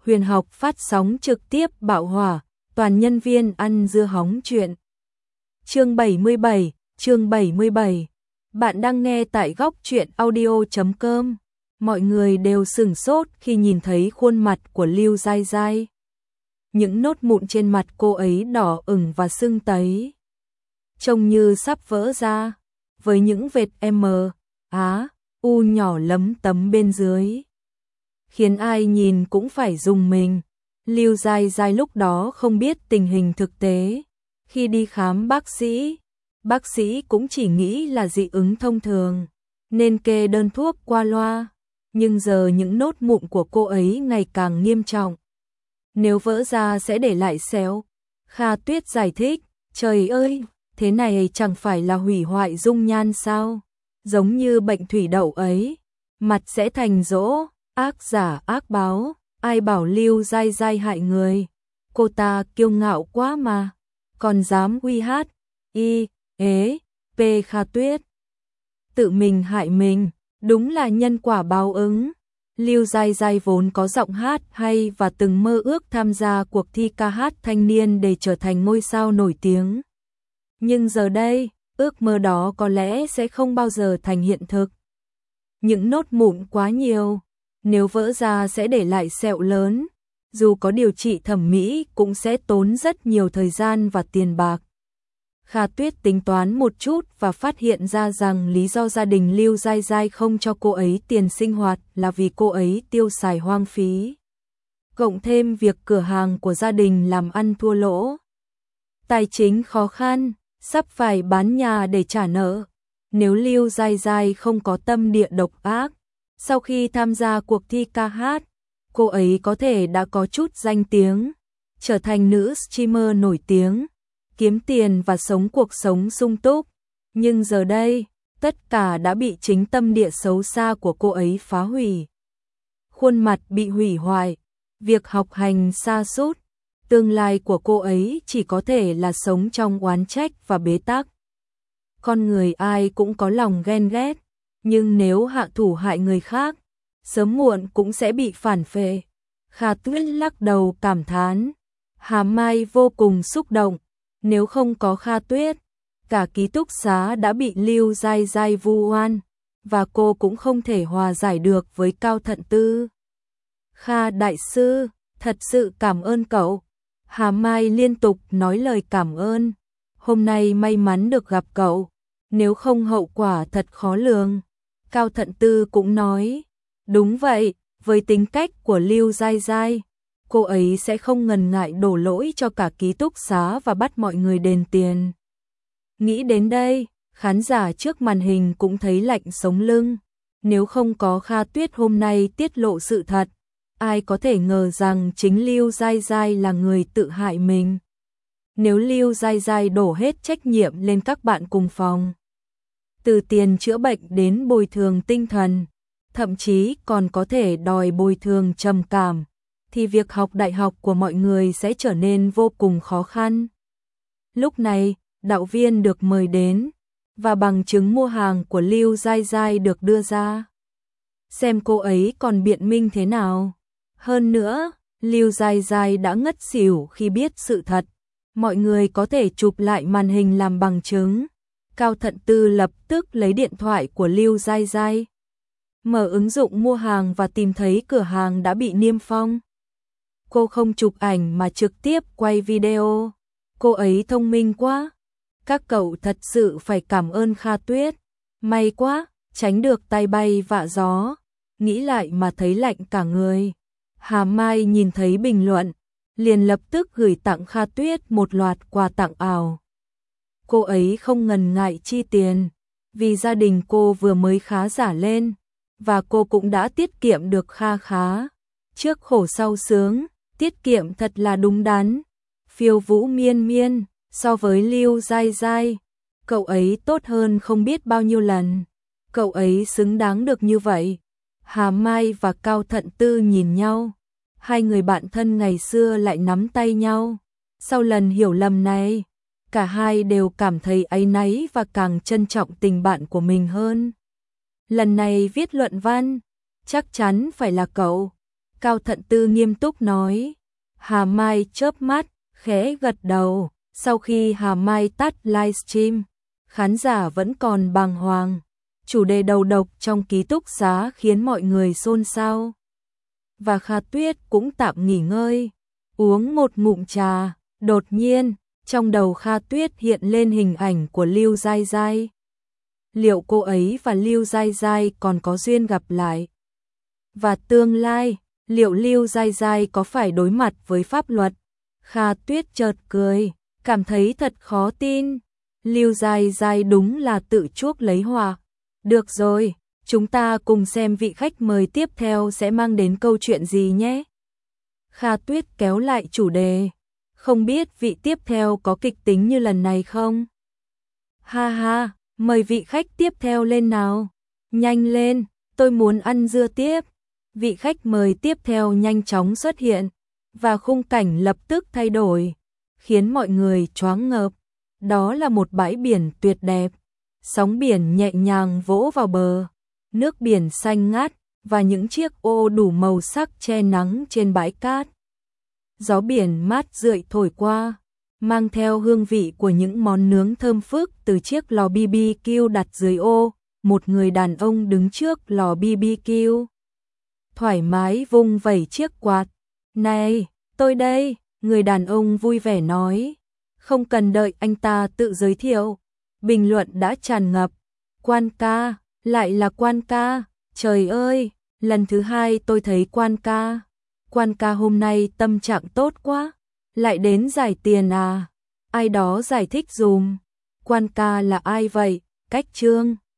Huyền học phát sóng trực tiếp bạo hỏa, toàn nhân viên ăn dưa hóng chuyện. Chương 77. Bạn đang nghe tại góc truyện audio.com. Mọi người đều sửng sốt khi nhìn thấy khuôn mặt của Lưu Giai Giai. Những nốt mụn trên mặt cô ấy đỏ ửng và sưng tấy, trông như sắp vỡ ra, với những vệt M, Á, U nhỏ lấm tấm bên dưới, khiến ai nhìn cũng phải rùng mình. Lưu Giai Giai lúc đó không biết tình hình thực tế. Khi đi khám bác sĩ cũng chỉ nghĩ là dị ứng thông thường, nên kê đơn thuốc qua loa. Nhưng giờ những nốt mụn của cô ấy ngày càng nghiêm trọng. Nếu vỡ ra sẽ để lại sẹo. Kha Tuyết giải thích, trời ơi, thế này chẳng phải là hủy hoại dung nhan sao? Giống như bệnh thủy đậu ấy, mặt sẽ thành rỗ, ác giả ác báo. Ai bảo Lưu Giai Giai hại người? Cô ta kiêu ngạo quá mà, còn dám uy hát, Kha Tuyết. Tự mình hại mình, đúng là nhân quả báo ứng. Lưu Giai Giai vốn có giọng hát hay và từng mơ ước tham gia cuộc thi ca hát thanh niên để trở thành ngôi sao nổi tiếng. Nhưng giờ đây, ước mơ đó có lẽ sẽ không bao giờ thành hiện thực. Những nốt mụn quá nhiều, nếu vỡ ra sẽ để lại sẹo lớn, dù có điều trị thẩm mỹ cũng sẽ tốn rất nhiều thời gian và tiền bạc. Kha Tuyết tính toán một chút và phát hiện ra rằng lý do gia đình Lưu Giai Giai không cho cô ấy tiền sinh hoạt là vì cô ấy tiêu xài hoang phí. Cộng thêm việc cửa hàng của gia đình làm ăn thua lỗ, tài chính khó khăn, sắp phải bán nhà để trả nợ. Nếu Lưu Giai Giai không có tâm địa độc ác, sau khi tham gia cuộc thi ca hát, cô ấy có thể đã có chút danh tiếng, trở thành nữ streamer nổi tiếng, kiếm tiền và sống cuộc sống sung túc. Nhưng giờ đây, tất cả đã bị chính tâm địa xấu xa của cô ấy phá hủy. Khuôn mặt bị hủy hoại, việc học hành sa sút, tương lai của cô ấy chỉ có thể là sống trong oán trách và bế tắc. Con người ai cũng có lòng ghen ghét, nhưng nếu hạ thủ hại người khác, sớm muộn cũng sẽ bị phản phệ. Kha Tuyết lắc đầu cảm thán. Hà Mai vô cùng xúc động. Nếu không có Kha Tuyết, cả ký túc xá đã bị Lưu Giai Giai vu oan, và cô cũng không thể hòa giải được với Cao Thận Tư. Kha đại sư, thật sự cảm ơn cậu. Hà Mai liên tục nói lời cảm ơn. Hôm nay may mắn được gặp cậu, nếu không hậu quả thật khó lường. Cao Thận Tư cũng nói, đúng vậy, với tính cách của Lưu Giai Giai, cô ấy sẽ không ngần ngại đổ lỗi cho cả ký túc xá và bắt mọi người đền tiền. Nghĩ đến đây, khán giả trước màn hình cũng thấy lạnh sống lưng. Nếu không có Kha Tuyết hôm nay tiết lộ sự thật, ai có thể ngờ rằng chính Lưu Giai Giai là người tự hại mình. Nếu Lưu Giai Giai đổ hết trách nhiệm lên các bạn cùng phòng, từ tiền chữa bệnh đến bồi thường tinh thần, thậm chí còn có thể đòi bồi thường trầm cảm, thì việc học đại học của mọi người sẽ trở nên vô cùng khó khăn. Lúc này, đạo viên được mời đến, và bằng chứng mua hàng của Lưu Giai Giai được đưa ra. Xem cô ấy còn biện minh thế nào. Hơn nữa, Lưu Giai Giai đã ngất xỉu khi biết sự thật. Mọi người có thể chụp lại màn hình làm bằng chứng. Cao Thận Tư lập tức lấy điện thoại của Lưu Giai Giai, mở ứng dụng mua hàng và tìm thấy cửa hàng đã bị niêm phong. Cô không chụp ảnh mà trực tiếp quay video. Cô ấy thông minh quá. Các cậu thật sự phải cảm ơn Kha Tuyết. May quá, tránh được tay bay vạ gió. Nghĩ lại mà thấy lạnh cả người. Hà Mai nhìn thấy bình luận, liền lập tức gửi tặng Kha Tuyết một loạt quà tặng ảo. Cô ấy không ngần ngại chi tiền, vì gia đình cô vừa mới khá giả lên, và cô cũng đã tiết kiệm được kha khá. Trước khổ sau sướng, tiết kiệm thật là đúng đắn. Phiêu Vũ Miên Miên, so với Lưu Giai Giai, cậu ấy tốt hơn không biết bao nhiêu lần. Cậu ấy xứng đáng được như vậy. Hà Mai và Cao Thận Tư nhìn nhau. Hai người bạn thân ngày xưa lại nắm tay nhau. Sau lần hiểu lầm này, cả hai đều cảm thấy áy náy và càng trân trọng tình bạn của mình hơn. Lần này viết luận văn, chắc chắn phải là cậu. Cao Thận Tư nghiêm túc nói. Hà Mai chớp mắt, khẽ gật đầu. Sau khi Hà Mai tắt livestream, khán giả vẫn còn bàng hoàng. Chủ đề đầu độc trong ký túc xá khiến mọi người xôn xao. Và Kha Tuyết cũng tạm nghỉ ngơi, uống một ngụm trà. Đột nhiên, trong đầu Kha Tuyết hiện lên hình ảnh của Lưu Giai Giai. Liệu cô ấy và Lưu Giai Giai còn có duyên gặp lại? Và tương lai, liệu Lưu Giai Giai có phải đối mặt với pháp luật? Kha Tuyết chợt cười, cảm thấy thật khó tin. Lưu Giai Giai đúng là tự chuốc lấy họa. Được rồi, chúng ta cùng xem vị khách mời tiếp theo sẽ mang đến câu chuyện gì nhé. Kha Tuyết kéo lại chủ đề. Không biết vị tiếp theo có kịch tính như lần này không? Ha ha, mời vị khách tiếp theo lên nào. Nhanh lên, tôi muốn ăn dưa tiếp. Vị khách mời tiếp theo nhanh chóng xuất hiện, và khung cảnh lập tức thay đổi, khiến mọi người choáng ngợp. Đó là một bãi biển tuyệt đẹp. Sóng biển nhẹ nhàng vỗ vào bờ, nước biển xanh ngát và những chiếc ô đủ màu sắc che nắng trên bãi cát. Gió biển mát rượi thổi qua, mang theo hương vị của những món nướng thơm phức từ chiếc lò BBQ đặt dưới ô. Một người đàn ông đứng trước lò BBQ, thoải mái vung vẩy chiếc quạt. Này, tôi đây, người đàn ông vui vẻ nói. Không cần đợi anh ta tự giới thiệu, bình luận đã tràn ngập. Quan ca, lại là Quan ca, trời ơi, lần thứ hai tôi thấy Quan ca. Quan ca hôm nay tâm trạng tốt quá, lại đến giải tiền à? Ai đó giải thích dùm. Quan ca là ai vậy? Cách Trương